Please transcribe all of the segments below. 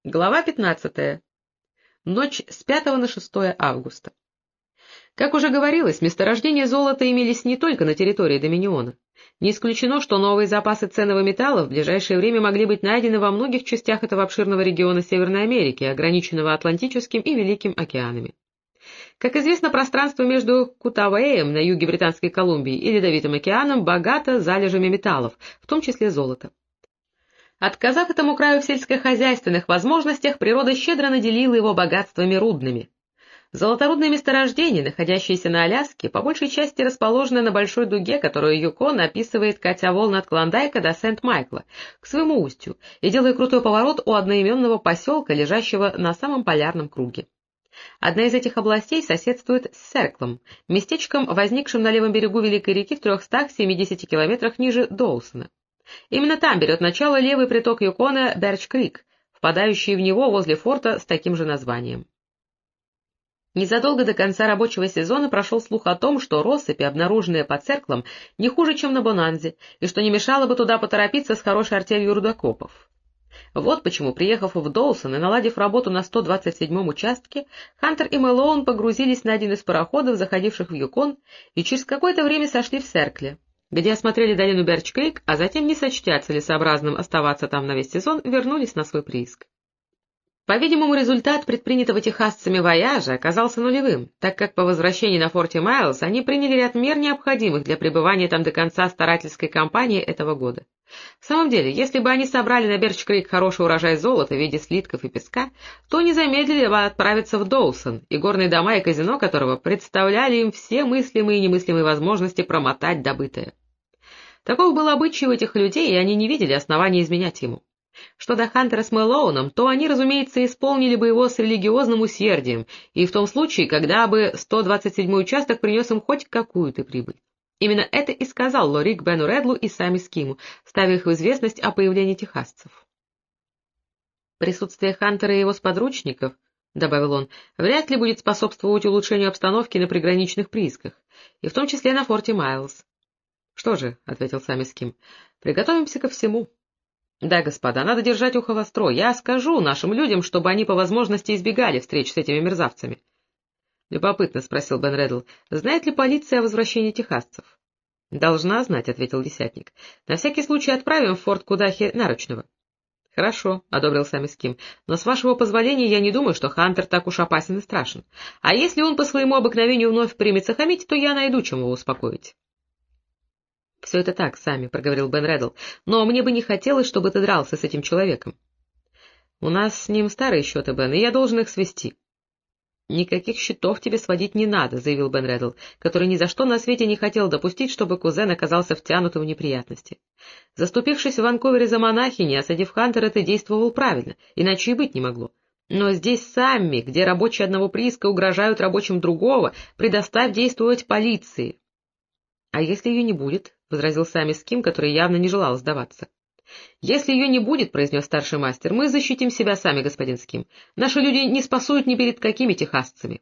Глава 15. Ночь с 5 на 6 августа. Как уже говорилось, месторождения золота имелись не только на территории Доминиона. Не исключено, что новые запасы ценного металла в ближайшее время могли быть найдены во многих частях этого обширного региона Северной Америки, ограниченного Атлантическим и Великим океанами. Как известно, пространство между Кутавеем на юге Британской Колумбии и Ледовитым океаном богато залежами металлов, в том числе золота. Отказав этому краю в сельскохозяйственных возможностях, природа щедро наделила его богатствами рудными. Золоторудные месторождения, находящиеся на Аляске, по большей части расположены на большой дуге, которую Юкон описывает, катя волны от Клондайка до Сент-Майкла, к своему устью, и делая крутой поворот у одноименного поселка, лежащего на самом полярном круге. Одна из этих областей соседствует с Серклом, местечком, возникшим на левом берегу Великой реки в 370 километрах ниже Доусона. Именно там берет начало левый приток Юкона Берч-Крик, впадающий в него возле форта с таким же названием. Незадолго до конца рабочего сезона прошел слух о том, что россыпи, обнаруженные под Серклом, не хуже, чем на Бонанзе, и что не мешало бы туда поторопиться с хорошей артелью рудокопов. Вот почему, приехав в Доусон и наладив работу на 127-м участке, Хантер и Мэлоун погрузились на один из пароходов, заходивших в Юкон, и через какое-то время сошли в Серкле, где осмотрели долину Берч-Крик, а затем, не сочтя целесообразным оставаться там на весь сезон, вернулись на свой прииск. По-видимому, результат предпринятого техасцами вояжа оказался нулевым, так как по возвращении на форте Майлз они приняли ряд мер, необходимых для пребывания там до конца старательской кампании этого года. В самом деле, если бы они собрали на Берч-Крик хороший урожай золота в виде слитков и песка, то не замедлили бы отправиться в Доусон, и горные дома и казино которого представляли им все мыслимые и немыслимые возможности промотать добытое. Таков был обычай у этих людей, и они не видели основания изменять ему. Что до Хантера с Мэлоуном, то они, разумеется, исполнили бы его с религиозным усердием, и в том случае, когда бы 127-й участок принес им хоть какую-то прибыль. Именно это и сказал Лорик Бену Редлу и Сами Скиму, ставя их в известность о появлении техасцев. «Присутствие Хантера и его сподручников, — добавил он, — вряд ли будет способствовать улучшению обстановки на приграничных приисках, и в том числе на форте Майлз». «Что же, — ответил Сами Ским, — приготовимся ко всему». «Да, господа, надо держать ухо востро. Я скажу нашим людям, чтобы они по возможности избегали встреч с этими мерзавцами». «Любопытно, — спросил Бен Реддл, — знает ли полиция о возвращении техасцев?» «Должна знать, — ответил десятник. — На всякий случай отправим в форт Кудахи наручного». «Хорошо, — одобрил Сами Ским, — но с вашего позволения я не думаю, что Хантер так уж опасен и страшен. А если он по своему обыкновению вновь примется хамить, то я найду, чем его успокоить». — Все это так, Сами, — проговорил Бен Реддл, — но мне бы не хотелось, чтобы ты дрался с этим человеком. — У нас с ним старые счеты, Бен, и я должен их свести. — Никаких счетов тебе сводить не надо, — заявил Бен Реддл, который ни за что на свете не хотел допустить, чтобы кузен оказался втянутым в неприятности. Заступившись в Ванкувере за монахини, осадив Хантера, ты действовал правильно, иначе и быть не могло. Но здесь сами, где рабочие одного прииска угрожают рабочим другого, предоставь действовать полиции. — А если ее не будет? — возразил Сами Ским, который явно не желал сдаваться. — Если ее не будет, — произнес старший мастер, — мы защитим себя сами, господин Ским. Наши люди не спасут ни перед какими техасцами.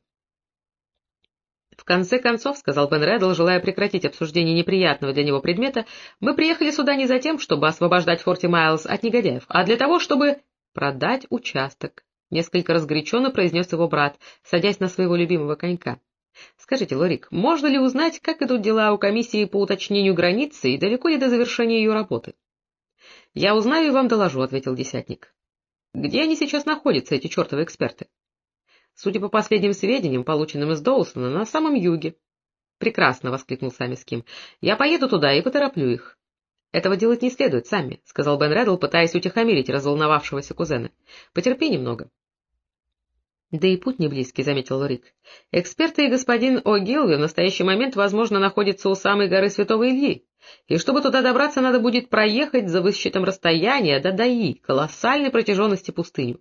— В конце концов, — сказал Бен Реддл, желая прекратить обсуждение неприятного для него предмета, — мы приехали сюда не за тем, чтобы освобождать Форти Майлз от негодяев, а для того, чтобы продать участок, — несколько разгоряченно произнес его брат, садясь на своего любимого конька. — Скажите, Лорик, можно ли узнать, как идут дела у комиссии по уточнению границы и далеко ли до завершения ее работы? — Я узнаю и вам доложу, — ответил десятник. — Где они сейчас находятся, эти чертовы эксперты? — Судя по последним сведениям, полученным из Доусона, на самом юге. — Прекрасно, — воскликнул Сами Ским. — Я поеду туда и потороплю их. — Этого делать не следует, Сами, — сказал Бен Реддл, пытаясь утихомирить разволновавшегося кузена. — Потерпи немного. — Да и путь не близкий, — заметил Лорик. Эксперты и господин О'Гилви в настоящий момент, возможно, находятся у самой горы Святого Ильи, и чтобы туда добраться, надо будет проехать за высчетом расстояния до Даи, колоссальной протяженности пустыню.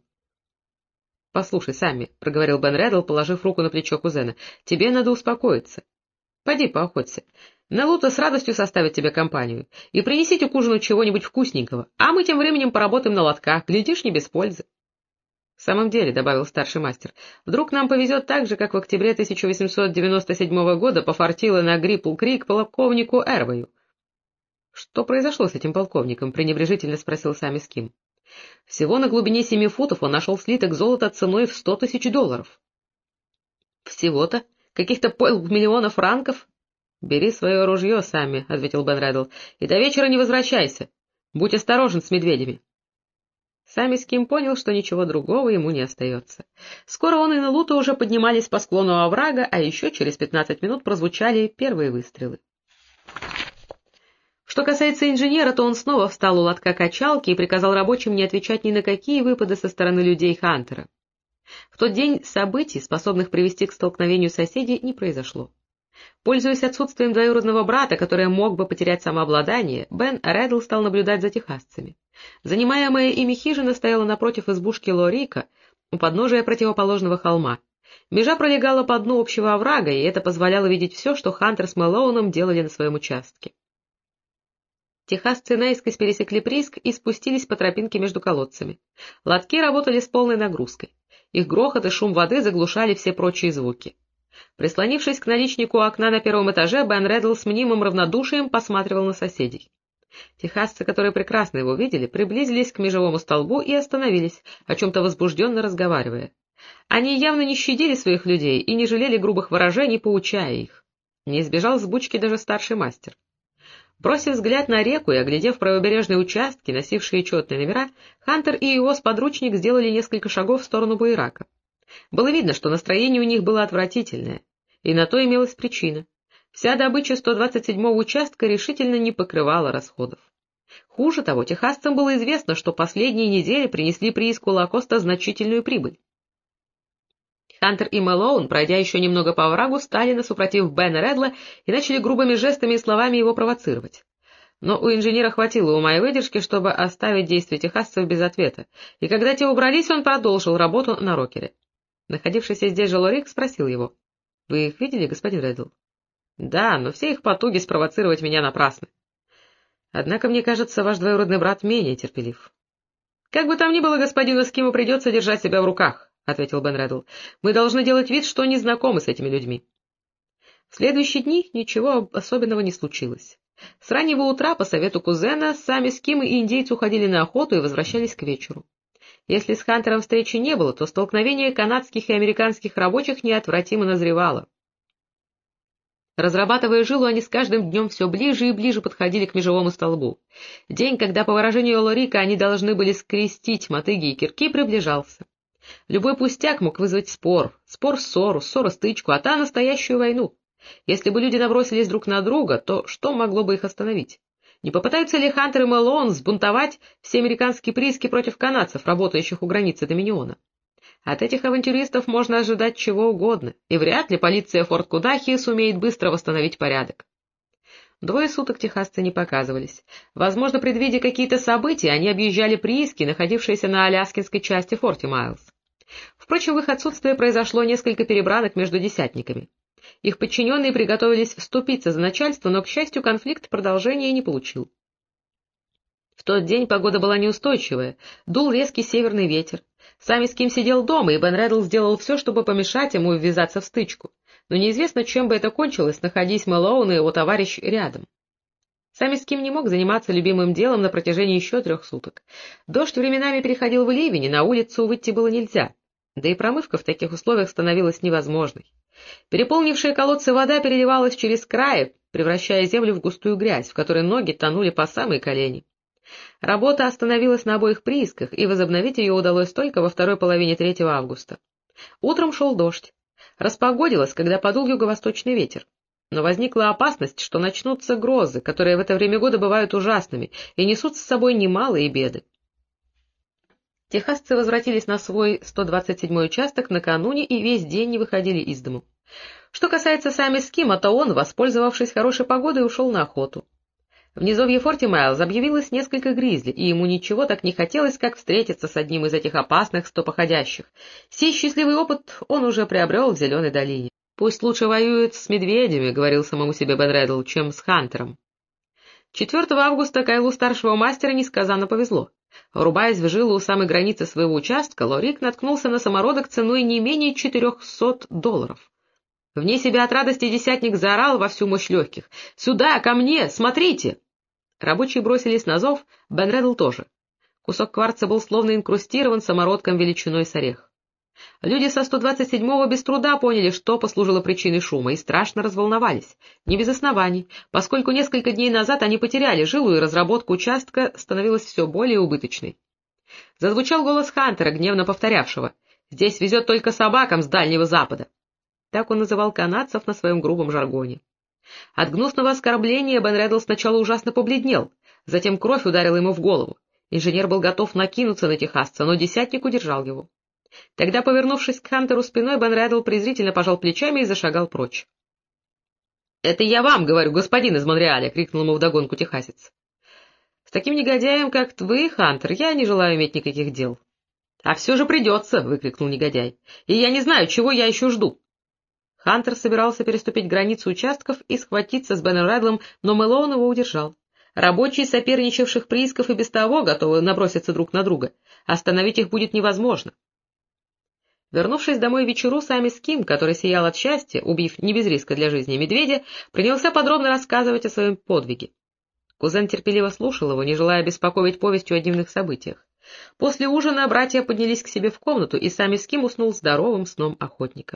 — Послушай, Сами, — проговорил Бен Реддл, положив руку на плечо кузена, — тебе надо успокоиться. Пойди поохоться. Нелута с радостью составит тебе компанию, и принесите к ужину чего-нибудь вкусненького, а мы тем временем поработаем на лодках, глядишь, не без пользы. — В самом деле, — добавил старший мастер, — вдруг нам повезет так же, как в октябре 1897 года пофартило на Гриппл-Крик полковнику Эрвою. — Что произошло с этим полковником? — пренебрежительно спросил Сами Ским. Всего на глубине 7 футов он нашел слиток золота ценой в $100 000. Всего-то? Каких-то полмиллиона франков? — Бери свое ружье, Самми, — ответил Бен Реддл, — и до вечера не возвращайся. Будь осторожен с медведями. Самми Ским понял, что ничего другого ему не остается. Скоро он и Нелута уже поднимались по склону оврага, а еще через 15 минут прозвучали первые выстрелы. Что касается инженера, то он снова встал у лотка качалки и приказал рабочим не отвечать ни на какие выпады со стороны людей Хантера. В тот день событий, способных привести к столкновению соседей, не произошло. Пользуясь отсутствием двоюродного брата, который мог бы потерять самообладание, Бен Реддл стал наблюдать за техасцами. Занимаемая ими хижина стояла напротив избушки Лорика у подножия противоположного холма. Межа пролегала по дну общего оврага, и это позволяло видеть все, что Хантер с Мэлоуном делали на своем участке. Техасцы наискось пересекли прииск и спустились по тропинке между колодцами. Лотки работали с полной нагрузкой. Их грохот и шум воды заглушали все прочие звуки. Прислонившись к наличнику окна на первом этаже, Бен Реддл с мнимым равнодушием посматривал на соседей. Техасцы, которые прекрасно его видели, приблизились к межевому столбу и остановились, о чем-то возбужденно разговаривая. Они явно не щадили своих людей и не жалели грубых выражений, поучая их. Не избежал сбучки даже старший мастер. Бросив взгляд на реку и оглядев правобережные участки, носившие четные номера, Хантер и его сподручник сделали несколько шагов в сторону буерака. Было видно, что настроение у них было отвратительное, и на то имелась причина. Вся добыча 127-го участка решительно не покрывала расходов. Хуже того, техасцам было известно, что последние недели принесли прииску Лакоста значительную прибыль. Хантер и Мэлоун, пройдя еще немного по оврагу, стали насупротив Бена Реддла и начали грубыми жестами и словами его провоцировать. Но у инженера хватило ума и выдержки, чтобы оставить действия техасцев без ответа, и когда те убрались, он продолжил работу на рокере. Находившийся здесь же Лорик спросил его: — Вы их видели, господин Реддл? — Да, но все их потуги спровоцировать меня напрасны. Однако, мне кажется, ваш двоюродный брат менее терпелив. — Как бы там ни было, господину Скиму придется держать себя в руках, — ответил Бен Реддл. — Мы должны делать вид, что не знакомы с этими людьми. В следующие дни ничего особенного не случилось. С раннего утра, по совету кузена, сами Ским и индейцы уходили на охоту и возвращались к вечеру. Если с Хантером встречи не было, то столкновение канадских и американских рабочих неотвратимо назревало. Разрабатывая жилу, они с каждым днем все ближе и ближе подходили к межевому столбу. День, когда, по выражению Лорика, они должны были скрестить мотыги и кирки, приближался. Любой пустяк мог вызвать спор, ссору, стычку, а та настоящую войну. Если бы люди набросились друг на друга, то что могло бы их остановить? Не попытаются ли Хантер и Мэлоун сбунтовать все американские прииски против канадцев, работающих у границы Доминиона? От этих авантюристов можно ожидать чего угодно, и вряд ли полиция Форт Кудахи сумеет быстро восстановить порядок. 2 суток техасцы не показывались. Возможно, предвидя какие-то события, они объезжали прииски, находившиеся на аляскинской части Форти Майлз. Впрочем, в их отсутствие произошло несколько перебранок между десятниками. Их подчиненные приготовились вступиться за начальство, но, к счастью, конфликт продолжения не получил. В тот день погода была неустойчивая, дул резкий северный ветер. Сами Ским сидел дома, и Бен Реддл сделал все, чтобы помешать ему ввязаться в стычку. Но неизвестно, чем бы это кончилось, находясь Мэлоун и его товарищ рядом. Сами Ским не мог заниматься любимым делом на протяжении еще 3 суток. Дождь временами переходил в ливень, и на улицу выйти было нельзя. Да и промывка в таких условиях становилась невозможной. Переполнившая колодцы вода переливалась через край, превращая землю в густую грязь, в которой ноги тонули по самые колени. Работа остановилась на обоих приисках, и возобновить ее удалось только во второй половине 3 августа. Утром шел дождь. Распогодилось, когда подул юго-восточный ветер. Но возникла опасность, что начнутся грозы, которые в это время года бывают ужасными и несут с собой немалые беды. Техасцы возвратились на свой 127-й участок накануне и весь день не выходили из дому. Что касается Сами Скима, то он, воспользовавшись хорошей погодой, ушел на охоту. В низовье Форти Майлз объявилось несколько гризли, и ему ничего так не хотелось, как встретиться с одним из этих опасных стопоходящих. Сей счастливый опыт он уже приобрел в Зеленой долине. «Пусть лучше воюет с медведями», — говорил самому себе Бен Реддл, — «чем с Хантером». 4 августа Кайлу старшего мастера несказанно повезло. Рубаясь в жилу у самой границы своего участка, Лорик наткнулся на самородок ценой не менее $400. Вне себя от радости десятник заорал во всю мощь легких: «Сюда, ко мне, смотрите!» Рабочие бросились на зов, Бен Реддл тоже. Кусок кварца был словно инкрустирован самородком величиной с орех. Люди со 127-го без труда поняли, что послужило причиной шума, и страшно разволновались. Не без оснований, поскольку несколько дней назад они потеряли жилу, и разработка участка становилась все более убыточной. Зазвучал голос Хантера, гневно повторявшего: «Здесь везет только собакам с Дальнего Запада». Так он называл канадцев на своем грубом жаргоне. От гнусного оскорбления Бен Реддл сначала ужасно побледнел, затем кровь ударила ему в голову. Инженер был готов накинуться на техасца, но десятник удержал его. Тогда, повернувшись к Хантеру спиной, Бен Реддл презрительно пожал плечами и зашагал прочь. — Это я вам говорю, господин из Монреаля! — крикнул ему вдогонку техасец. — С таким негодяем, как вы, Хантер, я не желаю иметь никаких дел. — А все же придется! — выкрикнул негодяй. — И я не знаю, чего я еще жду. Хантер собирался переступить границу участков и схватиться с Беном Реддлом, но Мэлоун его удержал. Рабочие соперничавших приисков и без того готовы наброситься друг на друга. Остановить их будет невозможно. Вернувшись домой вечеру, Самис Ким, который сиял от счастья, убив не без риска для жизни медведя, принялся подробно рассказывать о своем подвиге. Кузен терпеливо слушал его, не желая беспокоить повестью о дневных событиях. После ужина братья поднялись к себе в комнату, и Самис Ким уснул здоровым сном охотника.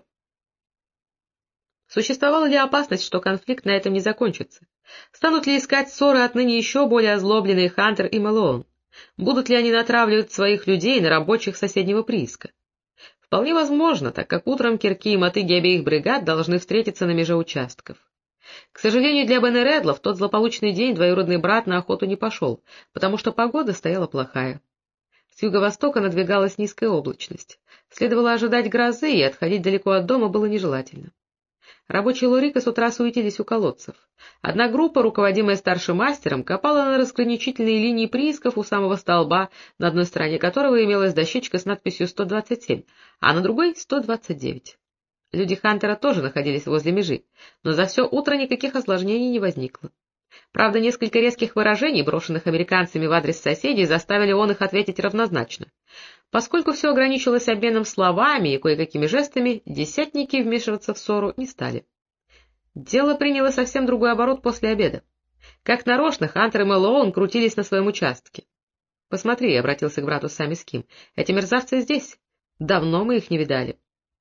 Существовала ли опасность, что конфликт на этом не закончится? Станут ли искать ссоры отныне еще более озлобленные Хантер и Мэлоун? Будут ли они натравливать своих людей на рабочих соседнего прииска? Вполне возможно, так как утром кирки и мотыги обеих бригад должны встретиться на меже участков. К сожалению для Бена Реддла, в тот злополучный день двоюродный брат на охоту не пошел, потому что погода стояла плохая. С юго-востока надвигалась низкая облачность. Следовало ожидать грозы, и отходить далеко от дома было нежелательно. Рабочие Лорика с утра суетились у колодцев. Одна группа, руководимая старшим мастером, копала на разграничительные линии приисков у самого столба, на одной стороне которого имелась дощечка с надписью 127, а на другой — 129. Люди Хантера тоже находились возле межи, но за все утро никаких осложнений не возникло. Правда, несколько резких выражений, брошенных американцами в адрес соседей, заставили он их ответить равнозначно. Поскольку все ограничилось обменом словами и кое-какими жестами, десятники вмешиваться в ссору не стали. Дело приняло совсем другой оборот после обеда. Как нарочно, Хантер и Мэлоун крутились на своем участке. — Посмотри, — обратился к брату Самис Ким, — эти мерзавцы здесь. Давно мы их не видали.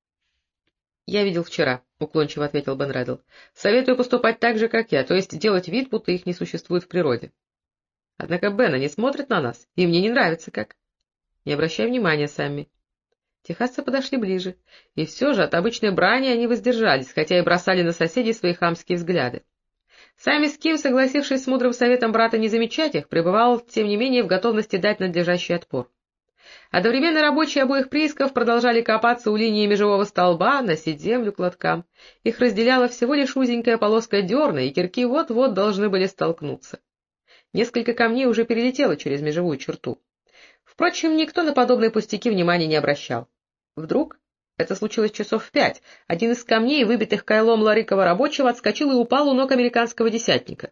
— Я видел вчера, — уклончиво ответил Бен Реддл. — Советую поступать так же, как я, то есть делать вид, будто их не существует в природе. Однако Бен, они смотрят на нас, и мне не нравится как. Не обращай внимания, Самми. Техасцы подошли ближе, и все же от обычной брани они воздержались, хотя и бросали на соседей свои хамские взгляды. Самис Ким, согласившись с мудрым советом брата не замечать их, пребывал, тем не менее, в готовности дать надлежащий отпор. Одновременно рабочие обоих приисков продолжали копаться у линии межевого столба, носить землю к лоткам. Их разделяла всего лишь узенькая полоска дерна, и кирки вот-вот должны были столкнуться. Несколько камней уже перелетело через межевую черту. Впрочем, никто на подобные пустяки внимания не обращал. Вдруг, это случилось часов в 5, один из камней, выбитых кайлом ларикова рабочего, отскочил и упал у ног американского десятника.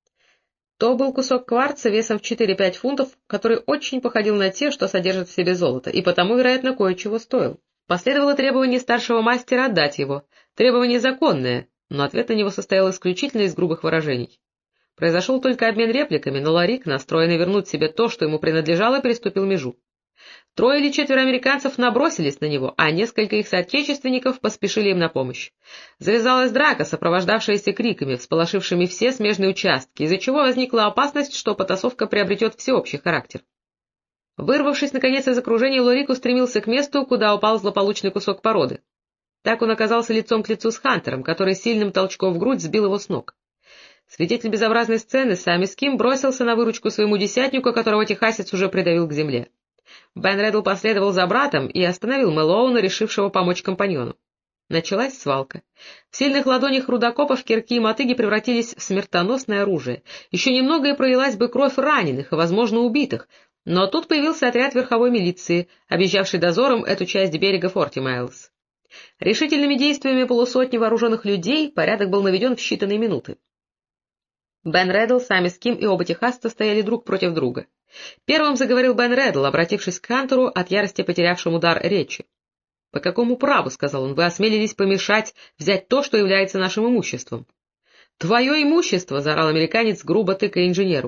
То был кусок кварца весом в 4-5 фунтов, который очень походил на те, что содержат в себе золото, и потому, вероятно, кое-чего стоил. Последовало требование старшего мастера отдать его, требование законное, но ответ на него состоял исключительно из грубых выражений. Произошел только обмен репликами, но Ларик, настроенный вернуть себе то, что ему принадлежало, переступил межу. 3 или 4 американцев набросились на него, а несколько их соотечественников поспешили им на помощь. Завязалась драка, сопровождавшаяся криками, всполошившими все смежные участки, из-за чего возникла опасность, что потасовка приобретет всеобщий характер. Вырвавшись, наконец, из окружения, Лорик устремился к месту, куда упал злополучный кусок породы. Так он оказался лицом к лицу с Хантером, который сильным толчком в грудь сбил его с ног. Свидетель безобразной сцены, Самис Ким, бросился на выручку своему десятнику, которого техасец уже придавил к земле. Бен Реддл последовал за братом и остановил Мэлоуна, решившего помочь компаньону. Началась свалка. В сильных ладонях рудокопов кирки и мотыги превратились в смертоносное оружие. Еще немного и пролилась бы кровь раненых и, возможно, убитых, но тут появился отряд верховой милиции, объезжавший дозором эту часть берега Форти Майлз. Решительными действиями полусотни вооруженных людей порядок был наведен в считанные минуты. Бен Реддл, Самис Ким и оба техасца стояли друг против друга. Первым заговорил Бен Реддл, обратившись к Хантеру, от ярости потерявшему дар речи. — По какому праву, — сказал он, — вы осмелились помешать взять то, что является нашим имуществом? — Твое имущество, — заорал американец, грубо тыкая инженеру.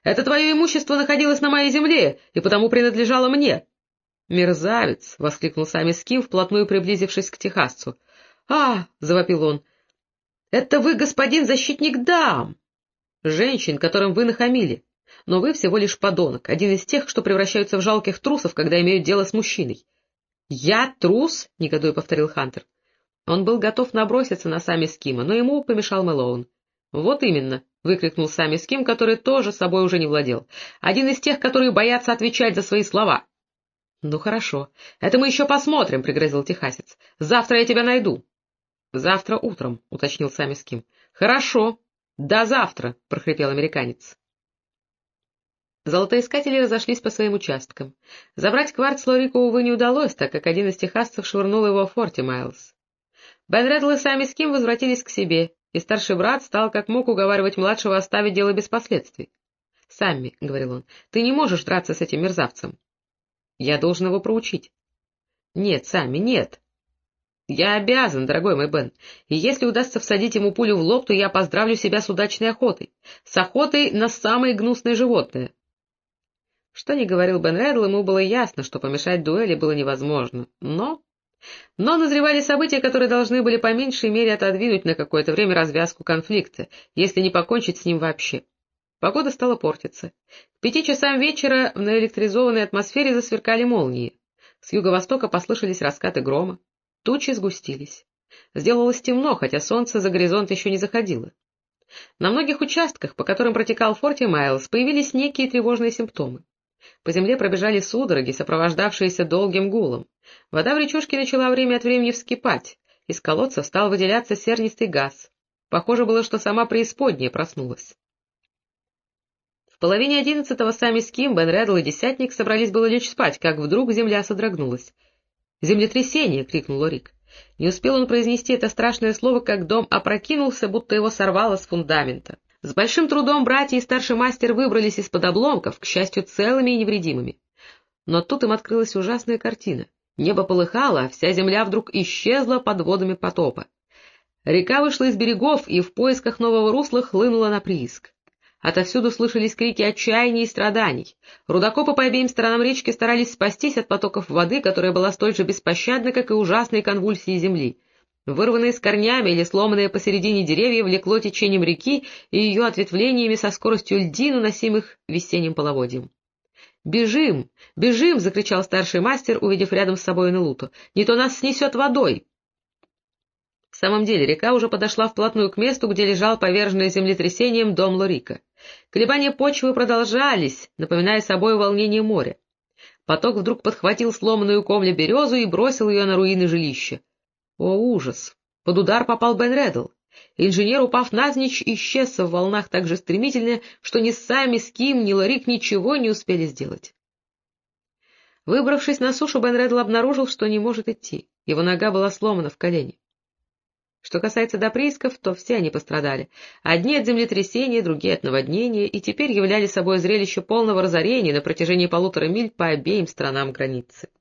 Это твое имущество находилось на моей земле и потому принадлежало мне. «Мерзавец!» — воскликнул Сами Ским, вплотную приблизившись к техасцу. — завопил он. — Это вы, господин защитник дам! Женщин, которым вы нахамили. Но вы всего лишь подонок, один из тех, что превращаются в жалких трусов, когда имеют дело с мужчиной. — Я трус? — негодуя повторил Хантер. Он был готов наброситься на Сами Скима, но ему помешал Мэлоун. — Вот именно! — выкрикнул Сами Ским, который тоже собой уже не владел. — Один из тех, которые боятся отвечать за свои слова. — Ну, хорошо. Это мы еще посмотрим, — пригрозил техасец. — Завтра я тебя найду. — Завтра утром, — уточнил Сами Ским. — Хорошо. До завтра, — прохрипел американец. Золотоискатели разошлись по своим участкам. Забрать кварц Лорико, увы, не удалось, так как один из техасцев швырнул его в Форти Майлз. Бен Реддл и Сами Ским возвратились к себе, и старший брат стал как мог уговаривать младшего оставить дело без последствий. — Самми, — говорил он, — ты не можешь драться с этим мерзавцем. Я должен его проучить. — Нет, Самми, нет. — Я обязан, дорогой мой Бен, и если удастся всадить ему пулю в лоб, то я поздравлю себя с удачной охотой. С охотой на самые гнусные животные. Что ни говорил Бен Реддл, ему было ясно, что помешать дуэли было невозможно. Но назревали события, которые должны были по меньшей мере отодвинуть на какое-то время развязку конфликта, если не покончить с ним вообще. Погода стала портиться. К 5 часам вечера в наэлектризованной атмосфере засверкали молнии. С юго-востока послышались раскаты грома. Тучи сгустились. Сделалось темно, хотя солнце за горизонт еще не заходило. На многих участках, по которым протекал Форти Майлз, появились некие тревожные симптомы. По земле пробежали судороги, сопровождавшиеся долгим гулом. Вода в речушке начала время от времени вскипать. Из колодцев стал выделяться сернистый газ. Похоже было, что сама преисподняя проснулась. В половине 11 Сами Ским, Бен Реддл и десятник собрались было лечь спать, как вдруг земля содрогнулась. «Землетрясение!» — крикнул Лорик. Не успел он произнести это страшное слово, как дом опрокинулся, будто его сорвало с фундамента. С большим трудом братья и старший мастер выбрались из-под обломков, к счастью, целыми и невредимыми. Но тут им открылась ужасная картина. Небо полыхало, а вся земля вдруг исчезла под водами потопа. Река вышла из берегов и в поисках нового русла хлынула на прииск. Отовсюду слышались крики отчаяния и страданий. Рудокопы по обеим сторонам речки старались спастись от потоков воды, которая была столь же беспощадна, как и ужасные конвульсии земли. Вырванные с корнями или сломанные посередине деревья влекло течением реки и ее ответвлениями со скоростью льдин, уносимых весенним половодьем. «Бежим! Бежим!» — закричал старший мастер, увидев рядом с собой Нелуту. «Не то нас снесет водой!» В самом деле река уже подошла вплотную к месту, где лежал поверженный землетрясением дом Лорика. Колебания почвы продолжались, напоминая собой волнение моря. Поток вдруг подхватил сломанную комлю березу и бросил ее на руины жилища. О, ужас! Под удар попал Бен Реддл. Инженер, упав навзничь, исчез в волнах так же стремительно, что ни Сами Ским, ни Лорик ничего не успели сделать. Выбравшись на сушу, Бен Реддл обнаружил, что не может идти. Его нога была сломана в колене. Что касается до приисков, то все они пострадали. Одни от землетрясения, другие от наводнения, и теперь являли собой зрелище полного разорения на протяжении 1,5 миль по обеим сторонам границы.